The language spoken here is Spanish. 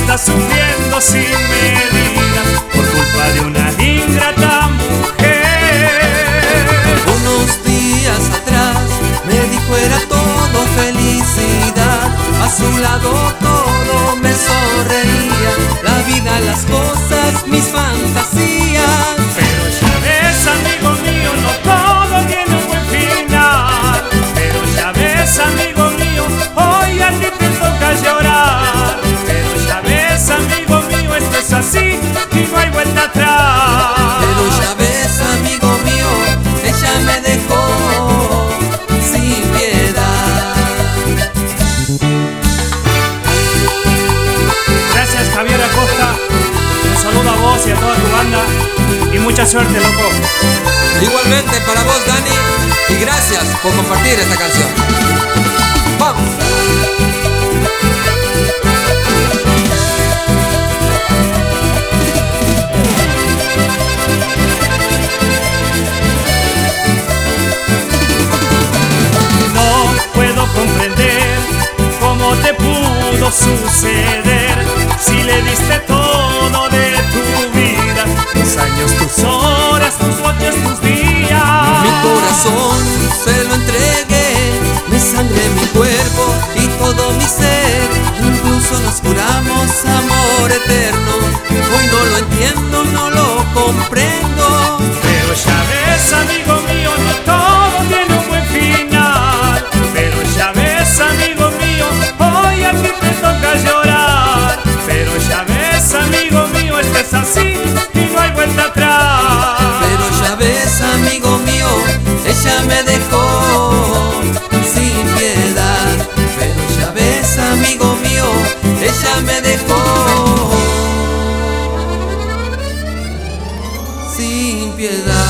estás sufriendo sin medida por culpa de una ingrata mujer. Unos días atrás me dijo era todo felicidad, a su lado todo me sonreía, la vida, las cosas, mis fantasías. Pero ya ves, amigo mío, no todo tiene un buen final. Pero ya ves, amigo mío, hoy a ti te toca llorar. Pero ya ves, amigo mío, esto es así y no hay vuelta atrás. Pero ya ves, amigo mío, ella me dejó sin piedad. Gracias, Javier Acosta. Un saludo a vos y a toda tu banda y mucha suerte, loco. Igualmente para vos, Dani, y gracias por compartir esta canción. ¡Vamos! No puedo comprender cómo te pudo suceder si le diste todo de tu vida, tus años, tus horas, tus noches, tus días. Mi corazón se lo entregué, mi sangre, mi cuerpo y todo mi ser. Incluso nos juramos amor eterno. Hoy no lo entiendo, no lo comprendo. Pero ya ves, amigo mío, no todo tiene un buen final. Pero ya ves, amigo mío, hoy a ti te toca llorar. Pero ya ves, amigo mío, esto es así y no hay vuelta atrás. Pero ya ves, amigo mío, ella me dejó sin piedad. Pero ya ves, amigo mío, ella me dejó sin piedad.